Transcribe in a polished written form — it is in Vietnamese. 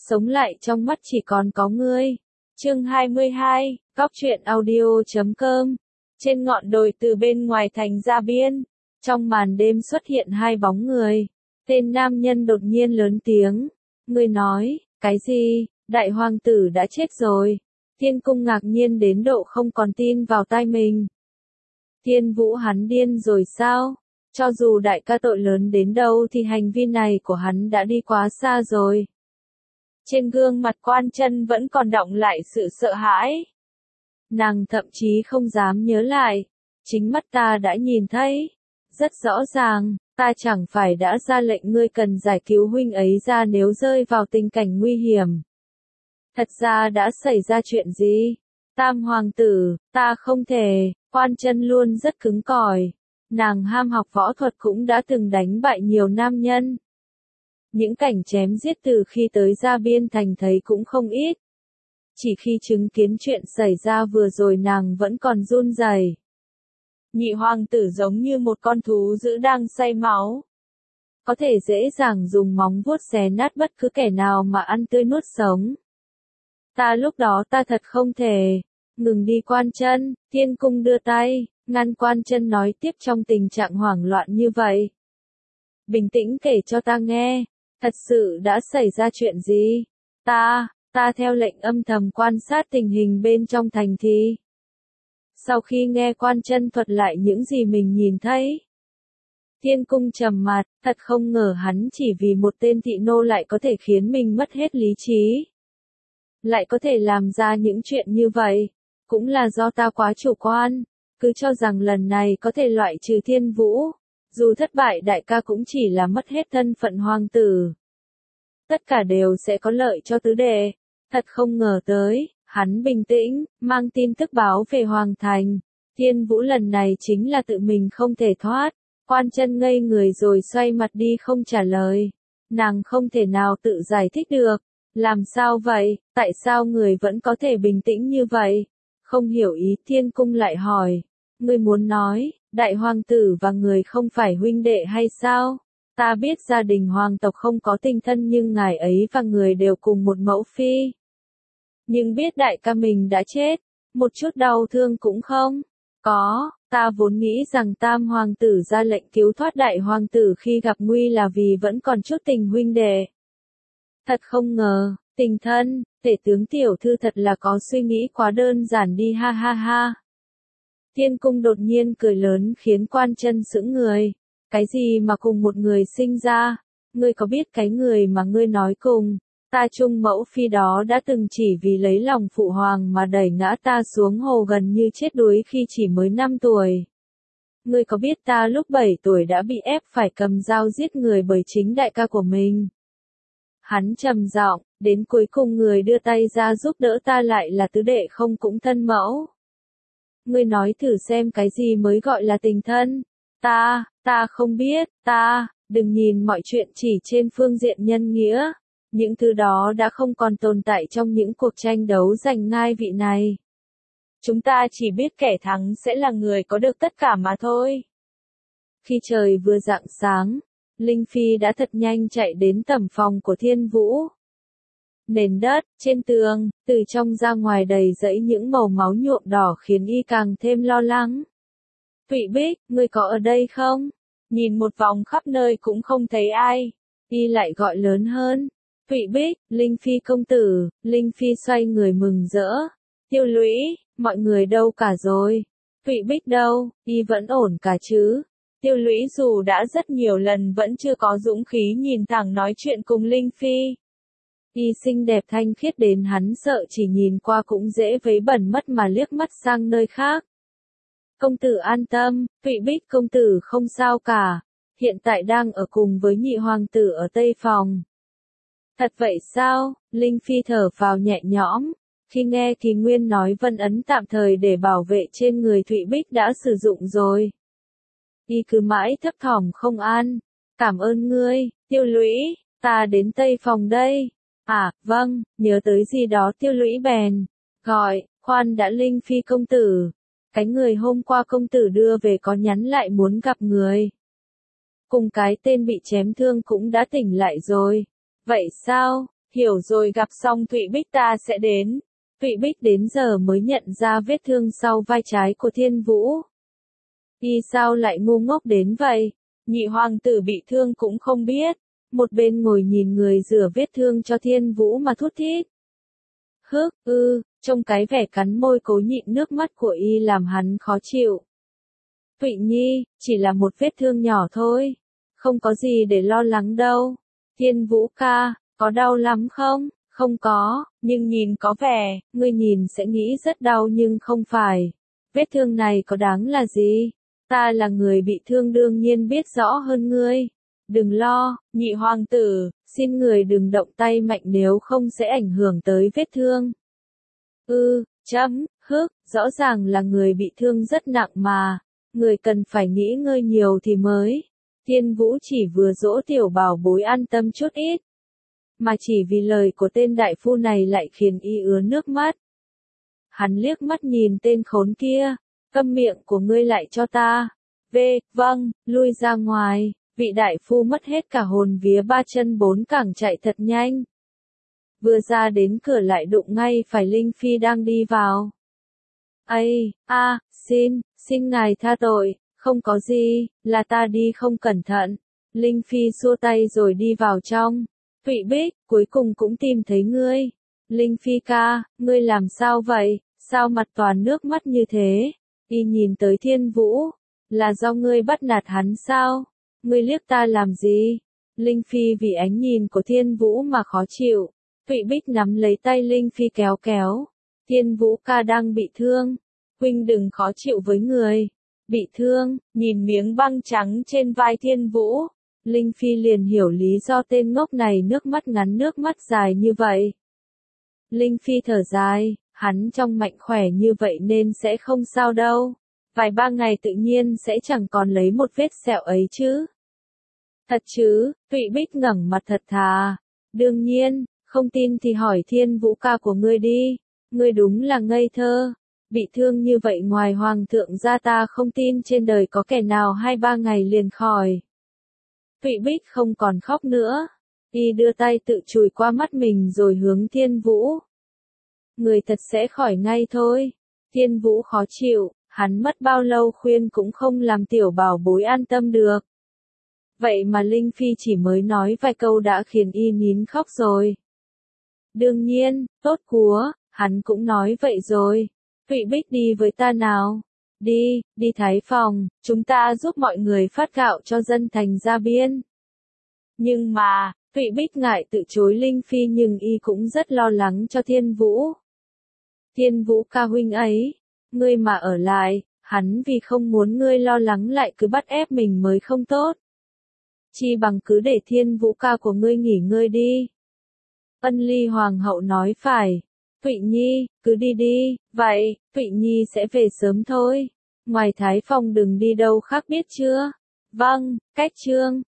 sống lại trong mắt chỉ còn có ngươi. Chương 22, Góc truyện audio.com. Trên ngọn đồi từ bên ngoài thành ra biên, trong màn đêm xuất hiện hai bóng người. Tên nam nhân đột nhiên lớn tiếng. Ngươi nói, cái gì? Đại hoàng tử đã chết rồi. Thiên cung ngạc nhiên đến độ không còn tin vào tai mình. Thiên Vũ hắn điên rồi sao? Cho dù đại ca tội lớn đến đâu thì hành vi này của hắn đã đi quá xa rồi. Trên gương mặt Quan Chân vẫn còn đọng lại sự sợ hãi. Nàng thậm chí không dám nhớ lại. Chính mắt ta đã nhìn thấy. Rất rõ ràng, ta chẳng phải đã ra lệnh ngươi cần giải cứu huynh ấy ra nếu rơi vào tình cảnh nguy hiểm. Thật ra đã xảy ra chuyện gì? Tam hoàng tử, ta không thể. Quan Chân luôn rất cứng cỏi. Nàng ham học võ thuật cũng đã từng đánh bại nhiều nam nhân. Những cảnh chém giết từ khi tới Gia Biên Thành thấy cũng không ít. Chỉ khi chứng kiến chuyện xảy ra vừa rồi nàng vẫn còn run rẩy. Nhị hoàng tử giống như một con thú dữ đang say máu. Có thể dễ dàng dùng móng vuốt xé nát bất cứ kẻ nào mà ăn tươi nuốt sống. Lúc đó ta thật không thể. Ngừng đi Quan Chân, Thiên Cung đưa tay, ngăn Quan Chân nói tiếp trong tình trạng hoảng loạn như vậy. Bình tĩnh kể cho ta nghe, thật sự đã xảy ra chuyện gì? Ta theo lệnh âm thầm quan sát tình hình bên trong thành thị. Sau khi nghe Quan Chân thuật lại những gì mình nhìn thấy, Thiên Cung trầm mặt, thật không ngờ hắn chỉ vì một tên thị nô lại có thể khiến mình mất hết lý trí. Lại có thể làm ra những chuyện như vậy, cũng là do ta quá chủ quan, cứ cho rằng lần này có thể loại trừ Thiên Vũ. Dù thất bại đại ca cũng chỉ là mất hết thân phận hoàng tử. Tất cả đều sẽ có lợi cho tứ đệ. Thật không ngờ tới, hắn bình tĩnh, mang tin tức báo về Hoàng Thành. Thiên Vũ lần này chính là tự mình không thể thoát. Quan Chân ngây người rồi xoay mặt đi không trả lời. Nàng không thể nào tự giải thích được. Làm sao vậy? Tại sao người vẫn có thể bình tĩnh như vậy? Không hiểu ý Thiên Cung lại hỏi. Ngươi muốn nói, đại hoàng tử và người không phải huynh đệ hay sao? Ta biết gia đình hoàng tộc không có tình thân nhưng ngài ấy và người đều cùng một mẫu phi. Nhưng biết đại ca mình đã chết, một chút đau thương cũng không có. Ta vốn nghĩ rằng tam hoàng tử ra lệnh cứu thoát đại hoàng tử khi gặp nguy là vì vẫn còn chút tình huynh đệ. Thật không ngờ, tình thân, tể tướng tiểu thư thật là có suy nghĩ quá đơn giản đi ha ha ha. Thiên Cung đột nhiên cười lớn khiến Quan Chân sững người. Cái gì mà cùng một người sinh ra? Ngươi có biết cái người mà ngươi nói cùng ta chung mẫu phi đó đã từng chỉ vì lấy lòng phụ hoàng mà đẩy ngã ta xuống hồ gần như chết đuối khi chỉ mới 5 tuổi. Ngươi có biết ta lúc 7 tuổi đã bị ép phải cầm dao giết người bởi chính đại ca của mình? Hắn trầm giọng, đến cuối cùng người đưa tay ra giúp đỡ ta lại là tứ đệ không cũng thân mẫu. Ngươi nói thử xem cái gì mới gọi là tình thân? Ta không biết, đừng nhìn mọi chuyện chỉ trên phương diện nhân nghĩa. Những thứ đó đã không còn tồn tại trong những cuộc tranh đấu giành ngai vị này. Chúng ta chỉ biết kẻ thắng sẽ là người có được tất cả mà thôi. Khi trời vừa rạng sáng, Linh Phi đã thật nhanh chạy đến tẩm phòng của Thiên Vũ. Nền đất, trên tường, từ trong ra ngoài đầy rẫy những màu máu nhuộm đỏ khiến y càng thêm lo lắng. Thụy Bích, ngươi có ở đây không? Nhìn một vòng khắp nơi cũng không thấy ai. Y lại gọi lớn hơn. Thụy Bích, Linh Phi công tử. Linh Phi xoay người mừng rỡ. Tiêu Lũy, mọi người đâu cả rồi? Thụy Bích đâu, y vẫn ổn cả chứ? Tiêu Lũy dù đã rất nhiều lần vẫn chưa có dũng khí nhìn thẳng nói chuyện cùng Linh Phi. Y xinh đẹp thanh khiết đến hắn sợ chỉ nhìn qua cũng dễ vấy bẩn mất mà liếc mắt sang nơi khác. Công tử an tâm, Thụy Bích công tử không sao cả. Hiện tại đang ở cùng với nhị hoàng tử ở Tây Phòng. Thật vậy sao? Linh Phi thở phào nhẹ nhõm. Khi nghe Kỳ Nguyên nói vân ấn tạm thời để bảo vệ trên người Thụy Bích đã sử dụng rồi. Y cứ mãi thấp thỏm không an. Cảm ơn ngươi, Tiêu Lũy, ta đến Tây Phòng đây. À, vâng, nhớ tới gì đó Tiêu Lũy bèn gọi, khoan đã Linh Phi công tử. Cái người hôm qua công tử đưa về có nhắn lại muốn gặp người. Cùng cái tên bị chém thương cũng đã tỉnh lại rồi. Vậy sao? hiểu rồi, gặp xong Thụy Bích ta sẽ đến. Thụy Bích đến giờ mới nhận ra vết thương sau vai trái của Thiên Vũ. Y sao lại ngu ngốc đến vậy? Nhị hoàng tử bị thương cũng không biết. Một bên ngồi nhìn người rửa vết thương cho Thiên Vũ mà thút thít. Trông cái vẻ cắn môi cố nhịn nước mắt của Y làm hắn khó chịu. Thụy Nhi, chỉ là một vết thương nhỏ thôi. Không có gì để lo lắng đâu. Thiên Vũ ca, có đau lắm không? Không có, nhưng nhìn có vẻ, ngươi nhìn sẽ nghĩ rất đau nhưng không phải. Vết thương này có đáng là gì? Ta là người bị thương đương nhiên biết rõ hơn ngươi. Đừng lo, nhị hoàng tử, xin người đừng động tay mạnh nếu không sẽ ảnh hưởng tới vết thương. Rõ ràng là người bị thương rất nặng mà. Người cần phải nghĩ ngơi nhiều thì mới. Thiên Vũ chỉ vừa dỗ tiểu bảo bối an tâm chút ít. Mà chỉ vì lời của tên đại phu này lại khiến Y ứa nước mắt. Hắn liếc mắt nhìn tên khốn kia. Câm miệng của ngươi lại cho ta. Vâng, lui ra ngoài. Vị đại phu mất hết cả hồn vía ba chân bốn cẳng chạy thật nhanh. Vừa ra đến cửa lại đụng ngay phải Linh Phi đang đi vào. Xin ngài tha tội, không có gì, là ta đi không cẩn thận. Linh Phi xua tay rồi đi vào trong. Thụy Bích, cuối cùng cũng tìm thấy ngươi. Linh Phi ca, ngươi làm sao vậy, sao mặt toàn nước mắt như thế? Y nhìn tới Thiên Vũ, là do ngươi bắt nạt hắn sao? Ngươi liếc ta làm gì? Linh Phi vì ánh nhìn của Thiên Vũ mà khó chịu. Thụy Bích nắm lấy tay Linh Phi kéo kéo. Thiên Vũ ca đang bị thương. Huynh đừng khó chịu với người. Bị thương, nhìn miếng băng trắng trên vai Thiên Vũ. Linh Phi liền hiểu lý do tên ngốc này nước mắt ngắn nước mắt dài như vậy. Linh Phi thở dài, hắn trong mạnh khỏe như vậy nên sẽ không sao đâu. Vài ba ngày tự nhiên sẽ chẳng còn lấy một vết sẹo ấy chứ. Thật chứ, Thụy Bích ngẩng mặt thật thà. Đương nhiên, không tin thì hỏi Thiên Vũ ca của ngươi đi. Ngươi đúng là ngây thơ. Bị thương như vậy ngoài hoàng thượng ra ta không tin trên đời có kẻ nào 2-3 ngày liền khỏi. Thụy Bích không còn khóc nữa. Y đưa tay tự chùi qua mắt mình rồi hướng Thiên Vũ. Người thật sẽ khỏi ngay thôi. Thiên Vũ khó chịu, hắn mất bao lâu khuyên cũng không làm tiểu bảo bối an tâm được. Vậy mà Linh Phi chỉ mới nói vài câu đã khiến Y nín khóc rồi. Đương nhiên, tốt quá, hắn cũng nói vậy rồi. Thụy Bích đi với ta nào. Đi Thái Phòng, chúng ta giúp mọi người phát gạo cho dân thành Gia Biên. Nhưng mà, Thụy Bích ngại từ chối Linh Phi nhưng Y cũng rất lo lắng cho Thiên Vũ. Thiên Vũ ca huynh ấy, ngươi mà ở lại, hắn vì không muốn ngươi lo lắng lại cứ bắt ép mình mới không tốt. Chi bằng cứ để Thiên Vũ ca của ngươi nghỉ ngơi đi. Ân Ly Hoàng hậu nói phải. Thụy Nhi, cứ đi, vậy, Thụy Nhi sẽ về sớm thôi. Ngoài Thái Phòng đừng đi đâu khác biết chưa? Vâng, cách chương.